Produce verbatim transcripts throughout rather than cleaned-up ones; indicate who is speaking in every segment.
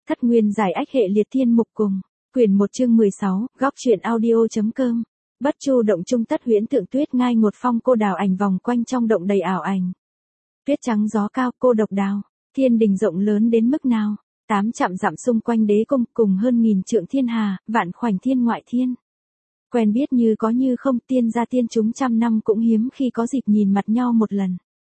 Speaker 1: Thất nguyên giải ách hệ liệt thiên mục cùng. Quyển một chương mười sáu, góc truyện audio.com. Bất chu động trung tất huyễn tượng tuyết ngai ngột phong cô đào ảnh vòng quanh trong động đầy ảo ảnh. Tuyết trắng gió cao cô độc đào, thiên đình rộng lớn đến mức nào, tám chạm dặm xung quanh đế cung cùng hơn nghìn trượng thiên hà, vạn khoảnh thiên ngoại thiên. Quen biết như có như không, tiên gia tiên chúng trăm năm cũng hiếm khi có dịp nhìn mặt nhau một lần.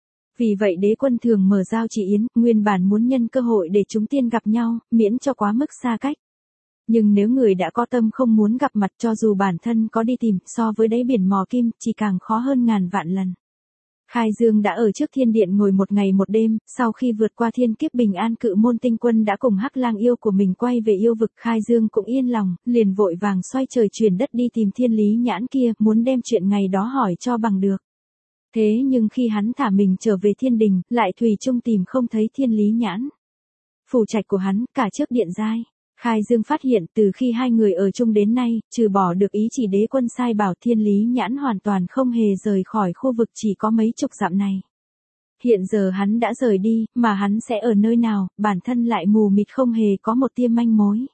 Speaker 1: Vì vậy đế quân thường mở giao chỉ yến, nguyên bản muốn nhân cơ hội để chúng tiên gặp nhau, miễn cho quá mức xa cách. Nhưng nếu người đã có tâm không muốn gặp mặt, cho dù bản thân có đi tìm, so với đáy biển mò kim, chỉ càng khó hơn ngàn vạn lần. Khai Dương đã ở trước thiên điện ngồi một ngày một đêm, sau khi vượt qua thiên kiếp bình an, Cự Môn Tinh Quân đã cùng Hắc Lang yêu của mình quay về yêu vực. Khai Dương cũng yên lòng, liền vội vàng xoay trời chuyển đất đi tìm Thiên Lý Nhãn kia, muốn đem chuyện ngày đó hỏi cho bằng được. Thế nhưng khi hắn thả mình trở về thiên đình, lại thủy chung tìm không thấy Thiên Lý Nhãn. Phủ trạch của hắn, cả trước điện giai, Khai Dương phát hiện từ khi hai người ở chung đến nay, trừ bỏ được ý chỉ đế quân sai bảo, Thiên Lý Nhãn hoàn toàn không hề rời khỏi khu vực chỉ có mấy chục dặm này. Hiện giờ hắn đã rời đi, mà hắn sẽ ở nơi nào, bản thân lại mù mịt không hề có một tia manh mối.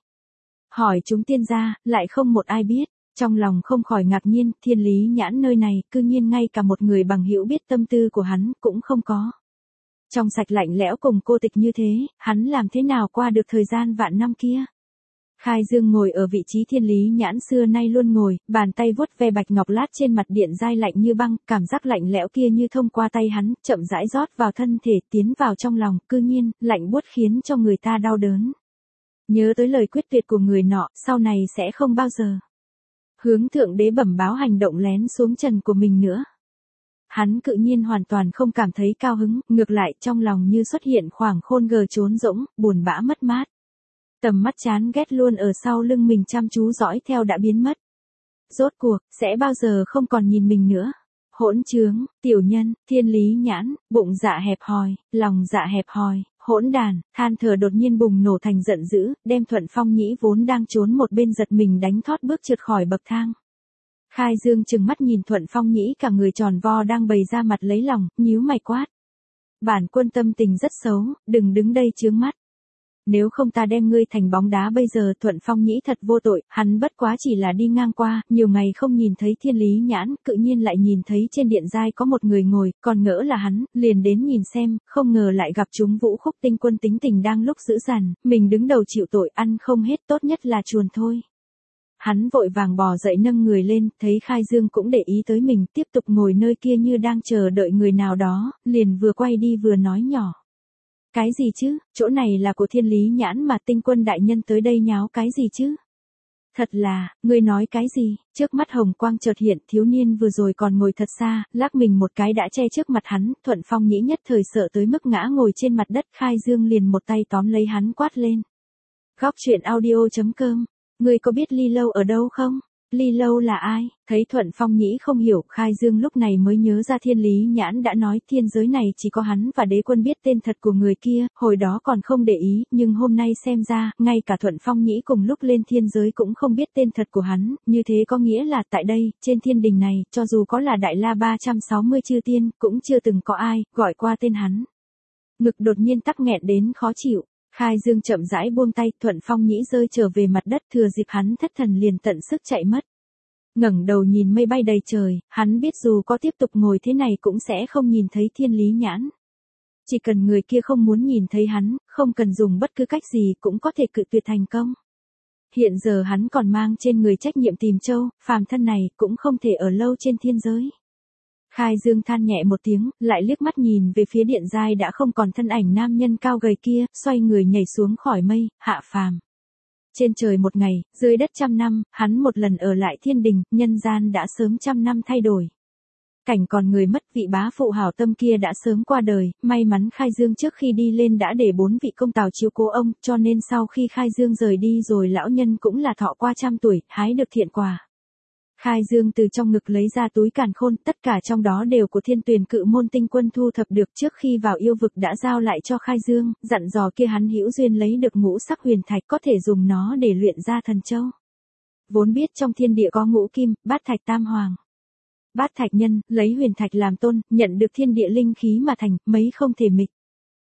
Speaker 1: Hỏi chúng tiên gia, lại không một ai biết. Trong lòng không khỏi ngạc nhiên, Thiên Lý Nhãn nơi này, cư nhiên ngay cả một người bằng hữu biết tâm tư của hắn, cũng không có. Trong sạch lạnh lẽo cùng cô tịch như thế, hắn làm thế nào qua được thời gian vạn năm kia? Khai Dương ngồi ở vị trí Thiên Lý Nhãn xưa nay luôn ngồi, bàn tay vuốt ve bạch ngọc lát trên mặt điện giai lạnh như băng, cảm giác lạnh lẽo kia như thông qua tay hắn, chậm rãi rót vào thân thể, tiến vào trong lòng, cư nhiên, lạnh buốt khiến cho người ta đau đớn. Nhớ tới lời quyết tuyệt của người nọ, sau này sẽ không bao giờ hướng thượng đế bẩm báo hành động lén xuống trần của mình nữa. Hắn cự nhiên hoàn toàn không cảm thấy cao hứng, ngược lại trong lòng như xuất hiện khoảng khôn gờ trốn rỗng, buồn bã mất mát. Tầm mắt chán ghét luôn ở sau lưng mình chăm chú dõi theo đã biến mất. Rốt cuộc, sẽ bao giờ không còn nhìn mình nữa. Hỗn trướng, tiểu nhân, Thiên Lý Nhãn, bụng dạ hẹp hòi, lòng dạ hẹp hòi, hỗn đàn, than thở đột nhiên bùng nổ thành giận dữ, đem Thuận Phong Nhĩ vốn đang trốn một bên giật mình đánh thót bước trượt khỏi bậc thang. Khai Dương trừng mắt nhìn Thuận Phong Nhĩ cả người tròn vo đang bày ra mặt lấy lòng, nhíu mày quát. Bản quân tâm tình rất xấu, đừng đứng đây chướng mắt. Nếu không ta đem ngươi thành bóng đá bây giờ. Thuận Phong Nhĩ thật vô tội, hắn bất quá chỉ là đi ngang qua, nhiều ngày không nhìn thấy Thiên Lý Nhãn, cự nhiên lại nhìn thấy trên điện giai có một người ngồi, còn ngỡ là hắn, liền đến nhìn xem, không ngờ lại gặp chúng Vũ Khúc Tinh Quân tính tình đang lúc dữ dằn, mình đứng đầu chịu tội, ăn không hết, tốt nhất là chuồn thôi. Hắn vội vàng bò dậy nâng người lên, thấy Khai Dương cũng để ý tới mình, tiếp tục ngồi nơi kia như đang chờ đợi người nào đó, liền vừa quay đi vừa nói nhỏ. Cái gì chứ, chỗ này là của Thiên Lý Nhãn mà, Tinh Quân đại nhân tới đây nháo cái gì chứ? Thật là, ngươi nói cái gì? Trước mắt hồng quang chợt hiện, thiếu niên vừa rồi còn ngồi thật xa, lắc mình một cái đã che trước mặt hắn. Thuận Phong Nhĩ nhất thời sợ tới mức ngã ngồi trên mặt đất. Khai Dương liền một tay tóm lấy hắn quát lên. Góc truyện audio.com, ngươi có biết Ly Lâu ở đâu không? Ly Lâu là ai? Thấy Thuận Phong Nhĩ không hiểu, Khai Dương lúc này mới nhớ ra Thiên Lý Nhãn đã nói thiên giới này chỉ có hắn và đế quân biết tên thật của người kia, hồi đó còn không để ý, nhưng hôm nay xem ra, ngay cả Thuận Phong Nhĩ cùng lúc lên thiên giới cũng không biết tên thật của hắn, như thế có nghĩa là tại đây, trên thiên đình này, cho dù có là Đại La ba trăm sáu mươi chư tiên, cũng chưa từng có ai gọi qua tên hắn. Ngực đột nhiên tắc nghẹn đến khó chịu. Khai Dương chậm rãi buông tay, Thuận Phong Nhĩ rơi trở về mặt đất, thừa dịp hắn thất thần liền tận sức chạy mất. Ngẩng đầu nhìn mây bay đầy trời, hắn biết dù có tiếp tục ngồi thế này cũng sẽ không nhìn thấy Thiên Lý Nhãn. Chỉ cần người kia không muốn nhìn thấy hắn, không cần dùng bất cứ cách gì cũng có thể cự tuyệt thành công. Hiện giờ hắn còn mang trên người trách nhiệm tìm châu, phàm thân này cũng không thể ở lâu trên thiên giới. Khai Dương than nhẹ một tiếng, lại liếc mắt nhìn về phía điện giai đã không còn thân ảnh nam nhân cao gầy kia, xoay người nhảy xuống khỏi mây, hạ phàm. Trên trời một ngày, dưới đất trăm năm, hắn một lần ở lại thiên đình, nhân gian đã sớm trăm năm thay đổi. Cảnh còn người mất, vị bá phụ hảo tâm kia đã sớm qua đời, may mắn Khai Dương trước khi đi lên đã để bốn vị công tào chiếu cố ông, cho nên sau khi Khai Dương rời đi rồi lão nhân cũng là thọ qua trăm tuổi, hái được thiện quả. Khai Dương từ trong ngực lấy ra túi càn khôn, tất cả trong đó đều của Thiên Tuyền Cự Môn Tinh Quân thu thập được trước khi vào yêu vực đã giao lại cho Khai Dương, dặn dò kia hắn hữu duyên lấy được ngũ sắc huyền thạch có thể dùng nó để luyện ra thần châu. Vốn biết trong thiên địa có ngũ kim, bát thạch tam hoàng. Bát thạch nhân, lấy huyền thạch làm tôn, nhận được thiên địa linh khí mà thành, mấy không thể mịch.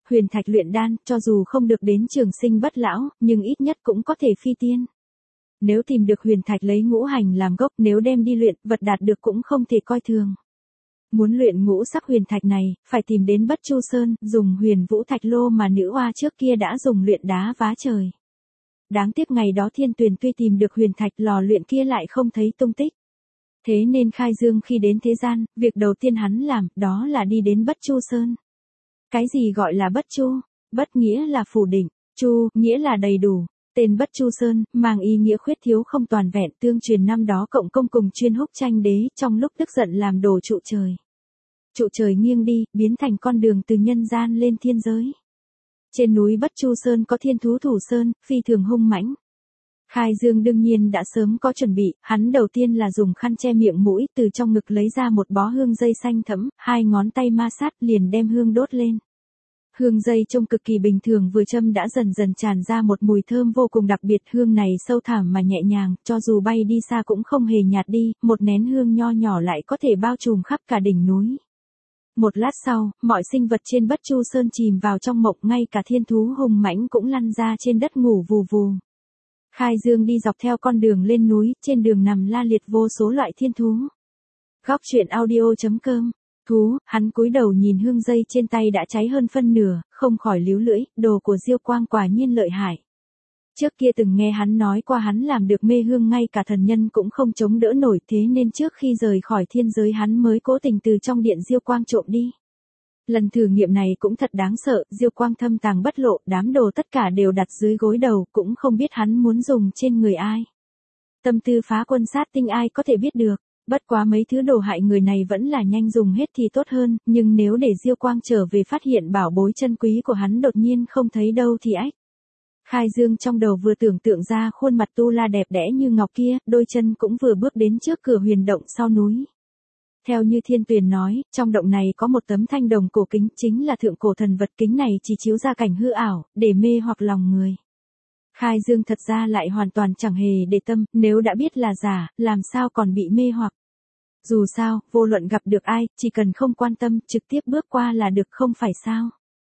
Speaker 1: Huyền thạch luyện đan, cho dù không được đến trường sinh bất lão, nhưng ít nhất cũng có thể phi tiên. Nếu tìm được huyền thạch lấy ngũ hành làm gốc, nếu đem đi luyện, vật đạt được cũng không thể coi thường. Muốn luyện ngũ sắc huyền thạch này, phải tìm đến Bất Chu Sơn, dùng huyền vũ thạch lô mà nữ oa trước kia đã dùng luyện đá vá trời. Đáng tiếc ngày đó Thiên Tuyền tuy tìm được huyền thạch, lò luyện kia lại không thấy tung tích. Thế nên Khai Dương khi đến thế gian, việc đầu tiên hắn làm, đó là đi đến Bất Chu Sơn. Cái gì gọi là Bất Chu? Bất nghĩa là phủ định, Chu, nghĩa là đầy đủ. Tên Bất Chu Sơn, mang ý nghĩa khuyết thiếu không toàn vẹn, tương truyền năm đó Cộng Công cùng chuyên húc tranh đế, trong lúc tức giận làm đổ trụ trời. Trụ trời nghiêng đi, biến thành con đường từ nhân gian lên thiên giới. Trên núi Bất Chu Sơn có thiên thú Thủ Sơn, phi thường hung mãnh. Khai Dương đương nhiên đã sớm có chuẩn bị, hắn đầu tiên là dùng khăn che miệng mũi, từ trong ngực lấy ra một bó hương dây xanh thẫm, hai ngón tay ma sát liền đem hương đốt lên. Hương dây trông cực kỳ bình thường, vừa châm đã dần dần tràn ra một mùi thơm vô cùng đặc biệt, hương này sâu thẳm mà nhẹ nhàng, cho dù bay đi xa cũng không hề nhạt đi, một nén hương nho nhỏ lại có thể bao trùm khắp cả đỉnh núi. Một lát sau, mọi sinh vật trên Bất Chu Sơn chìm vào trong mộng, ngay cả thiên thú hung mãnh cũng lăn ra trên đất ngủ vù vù. Khai Dương đi dọc theo con đường lên núi, trên đường nằm la liệt vô số loại thiên thú. Góc truyện audio chấm com. Thú, hắn cúi đầu nhìn hương dây trên tay đã cháy hơn phân nửa, không khỏi líu lưỡi, đồ của Diêu Quang quả nhiên lợi hại. Trước kia từng nghe hắn nói qua hắn làm được mê hương ngay cả thần nhân cũng không chống đỡ nổi, thế nên trước khi rời khỏi thiên giới hắn mới cố tình từ trong điện Diêu Quang trộm đi. Lần thử nghiệm này cũng thật đáng sợ, Diêu Quang thâm tàng bất lộ, đám đồ tất cả đều đặt dưới gối đầu, cũng không biết hắn muốn dùng trên người ai. Tâm tư phá quân sát tinh ai có thể biết được, bất quá mấy thứ đồ hại người này vẫn là nhanh dùng hết thì tốt hơn, nhưng nếu để Diêu Quang trở về phát hiện bảo bối chân quý của hắn đột nhiên không thấy đâu thì ách. Khai Dương trong đầu vừa tưởng tượng ra khuôn mặt tu la đẹp đẽ như ngọc kia, đôi chân cũng vừa bước đến trước cửa huyền động sau núi. Theo như Thiên Tuyền nói, trong động này có một tấm thanh đồng cổ kính, chính là thượng cổ thần vật, kính này chỉ chiếu ra cảnh hư ảo, để mê hoặc lòng người. Khai Dương thật ra lại hoàn toàn chẳng hề để tâm, nếu đã biết là giả, làm sao còn bị mê hoặc. Dù sao, vô luận gặp được ai, chỉ cần không quan tâm, trực tiếp bước qua là được không phải sao.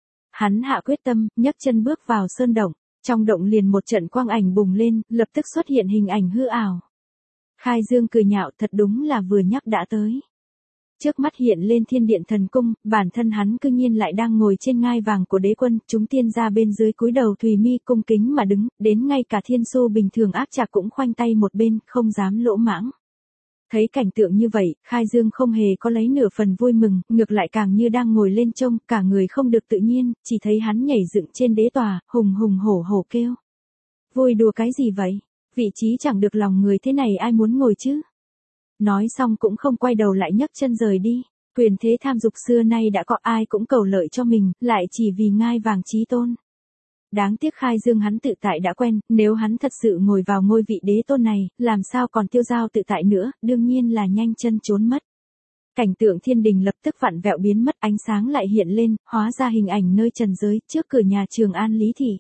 Speaker 1: Hắn hạ quyết tâm, nhấc chân bước vào sơn động, trong động liền một trận quang ảnh bùng lên, lập tức xuất hiện hình ảnh hư ảo. Khai Dương cười nhạo, thật đúng là vừa nhắc đã tới. Trước mắt hiện lên thiên điện thần cung, bản thân hắn cư nhiên lại đang ngồi trên ngai vàng của đế quân, chúng tiên gia bên dưới cúi đầu thùy mi cung kính mà đứng, đến ngay cả thiên su bình thường ác trạc cũng khoanh tay một bên, không dám lỗ mãng. Thấy cảnh tượng như vậy, Khai Dương không hề có lấy nửa phần vui mừng, ngược lại càng như đang ngồi lên trông, cả người không được tự nhiên, chỉ thấy hắn nhảy dựng trên đế tòa, hùng hùng hổ hổ kêu. Vui đùa cái gì vậy? Vị trí chẳng được lòng người thế này ai muốn ngồi chứ? Nói xong cũng không quay đầu lại nhấc chân rời đi. Quyền thế tham dục xưa nay đã có, ai cũng cầu lợi cho mình, lại chỉ vì ngai vàng chí tôn. Đáng tiếc Khai Dương hắn tự tại đã quen, nếu hắn thật sự ngồi vào ngôi vị đế tôn này, làm sao còn tiêu dao tự tại nữa, đương nhiên là nhanh chân trốn mất. Cảnh tượng thiên đình lập tức vặn vẹo biến mất, ánh sáng lại hiện lên, hóa ra hình ảnh nơi trần giới, trước cửa nhà Trường An Lý Thị.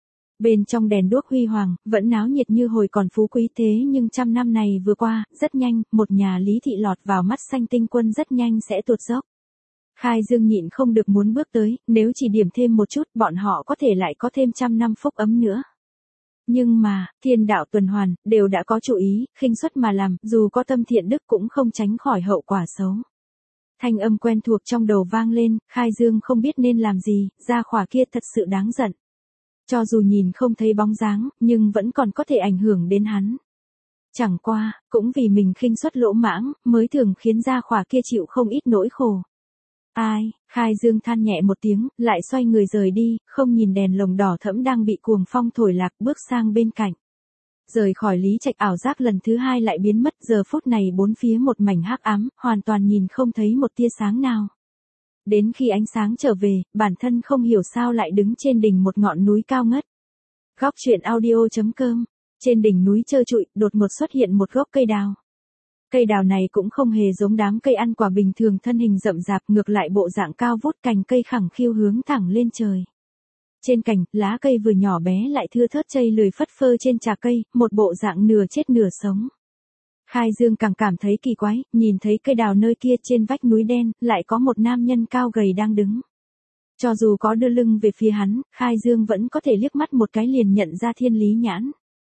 Speaker 1: Bên trong đèn đuốc huy hoàng, vẫn náo nhiệt như hồi còn phú quý, thế nhưng trăm năm này vừa qua, rất nhanh, một nhà Lý Thị lọt vào mắt xanh tinh quân rất nhanh sẽ tuột dốc. Khai Dương nhịn không được muốn bước tới, nếu chỉ điểm thêm một chút, bọn họ có thể lại có thêm trăm năm phúc ấm nữa. Nhưng mà, thiên đạo tuần hoàn, đều đã có chủ ý, khinh suất mà làm, dù có tâm thiện đức cũng không tránh khỏi hậu quả xấu. Thanh âm quen thuộc trong đầu vang lên, Khai Dương không biết nên làm gì, gia khỏa kia thật sự đáng giận. Cho dù nhìn không thấy bóng dáng, nhưng vẫn còn có thể ảnh hưởng đến hắn. Chẳng qua, cũng vì mình khinh suất lỗ mãng, mới thường khiến gia khỏa kia chịu không ít nỗi khổ. Ai, Khai Dương than nhẹ một tiếng, lại xoay người rời đi, không nhìn đèn lồng đỏ thẫm đang bị cuồng phong thổi lạc, bước sang bên cạnh. Rời khỏi Lý Trạch, ảo giác lần thứ hai lại biến mất, giờ phút này bốn phía một mảnh hắc ám, hoàn toàn nhìn không thấy một tia sáng nào. Đến khi ánh sáng trở về, bản thân không hiểu sao lại đứng trên đỉnh một ngọn núi cao ngất. Góc truyện audio chấm com. Trên đỉnh núi trơ trụi, đột ngột xuất hiện một gốc cây đào. Cây đào này cũng không hề giống đám cây ăn quả bình thường, thân hình rậm rạp, ngược lại bộ dạng cao vút, cành cây khẳng khiu hướng thẳng lên trời. Trên cành, lá cây vừa nhỏ bé lại thưa thớt chây lười phất phơ trên trà cây, một bộ dạng nửa chết nửa sống. Khai Dương càng cảm thấy kỳ quái, nhìn thấy cây đào nơi kia trên vách núi đen, lại có một nam nhân cao gầy đang đứng. Cho dù có đưa lưng về phía hắn, Khai Dương vẫn có thể liếc mắt một cái liền nhận ra Thiên Lý Nhãn.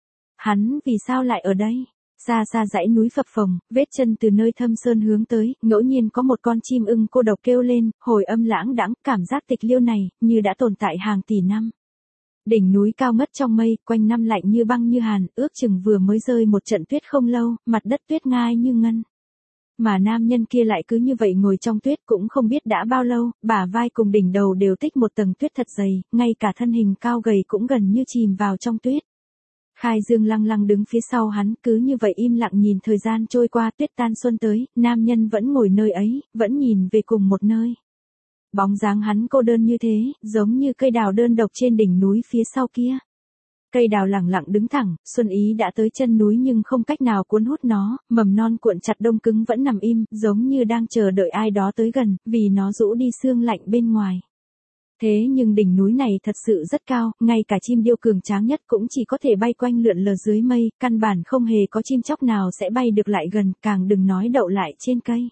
Speaker 1: Hắn vì sao lại ở đây? Xa xa dãy núi phập phồng, vết chân từ nơi thâm sơn hướng tới, ngẫu nhiên có một con chim ưng cô độc kêu lên, hồi âm lãng đãng, cảm giác tịch liêu này, như đã tồn tại hàng tỷ năm. Đỉnh núi cao ngất trong mây, quanh năm lạnh như băng như hàn, ước chừng vừa mới rơi một trận tuyết không lâu, mặt đất tuyết ngai như ngân. Mà nam nhân kia lại cứ như vậy ngồi trong tuyết cũng không biết đã bao lâu, bả vai cùng đỉnh đầu đều tích một tầng tuyết thật dày, ngay cả thân hình cao gầy cũng gần như chìm vào trong tuyết. Khai Dương lăng lăng đứng phía sau hắn, cứ như vậy im lặng nhìn thời gian trôi qua, tuyết tan xuân tới, nam nhân vẫn ngồi nơi ấy, vẫn nhìn về cùng một nơi. Bóng dáng hắn cô đơn như thế, giống như cây đào đơn độc trên đỉnh núi phía sau kia. Cây đào lẳng lặng đứng thẳng, xuân ý đã tới chân núi nhưng không cách nào cuốn hút nó, mầm non cuộn chặt đông cứng vẫn nằm im, giống như đang chờ đợi ai đó tới gần, vì nó rũ đi sương lạnh bên ngoài. Thế nhưng đỉnh núi này thật sự rất cao, ngay cả chim điêu cường tráng nhất cũng chỉ có thể bay quanh lượn lờ dưới mây, căn bản không hề có chim chóc nào sẽ bay được lại gần, càng đừng nói đậu lại trên cây.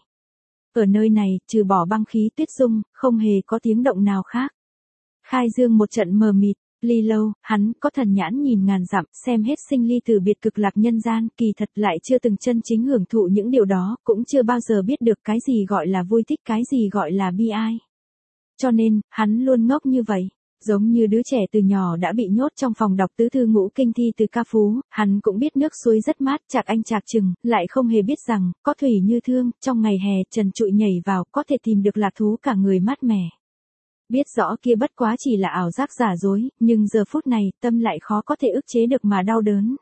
Speaker 1: Ở nơi này, trừ bỏ băng khí tuyết dung, không hề có tiếng động nào khác. Khai Dương một trận mờ mịt, ly lâu, hắn có thần nhãn nhìn ngàn dặm, xem hết sinh ly từ biệt cực lạc nhân gian, kỳ thật lại chưa từng chân chính hưởng thụ những điều đó, cũng chưa bao giờ biết được cái gì gọi là vui thích, cái gì gọi là bi ai. Cho nên, hắn luôn ngốc như vậy. Giống như đứa trẻ từ nhỏ đã bị nhốt trong phòng đọc tứ thư ngũ kinh thi từ ca phú, hắn cũng biết nước suối rất mát, chạc anh chạc chừng, lại không hề biết rằng, có thủy như thương, trong ngày hè trần trụi nhảy vào, có thể tìm được lạc thú cả người mát mẻ. Biết rõ kia bất quá chỉ là ảo giác giả dối, nhưng giờ phút này, tâm lại khó có thể ức chế được mà đau đớn.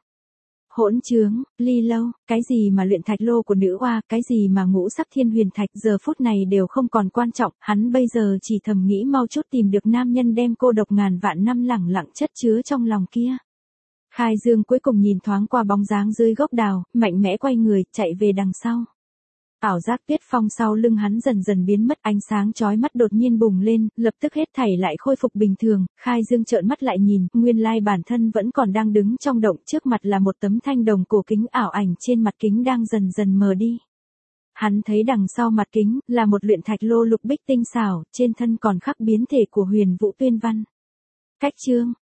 Speaker 1: Hỗn trướng, ly lâu, cái gì mà luyện thạch lô của nữ oa, cái gì mà ngũ sắc thiên huyền thạch, giờ phút này đều không còn quan trọng, hắn bây giờ chỉ thầm nghĩ mau chút tìm được nam nhân đem cô độc ngàn vạn năm lẳng lặng chất chứa trong lòng kia. Khai Dương cuối cùng nhìn thoáng qua bóng dáng dưới gốc đào, mạnh mẽ quay người, chạy về đằng sau. Ảo giác tuyết phong sau lưng hắn dần dần biến mất, ánh sáng chói mắt đột nhiên bùng lên, lập tức hết thảy lại khôi phục bình thường, Khai Dương trợn mắt lại nhìn, nguyên lai bản thân vẫn còn đang đứng trong động, trước mặt là một tấm thanh đồng cổ kính, ảo ảnh trên mặt kính đang dần dần mờ đi. Hắn thấy đằng sau mặt kính, là một luyện thạch lô lục bích tinh xảo, trên thân còn khắc biến thể của Huyền Vũ Tuyên Văn. Cách chương,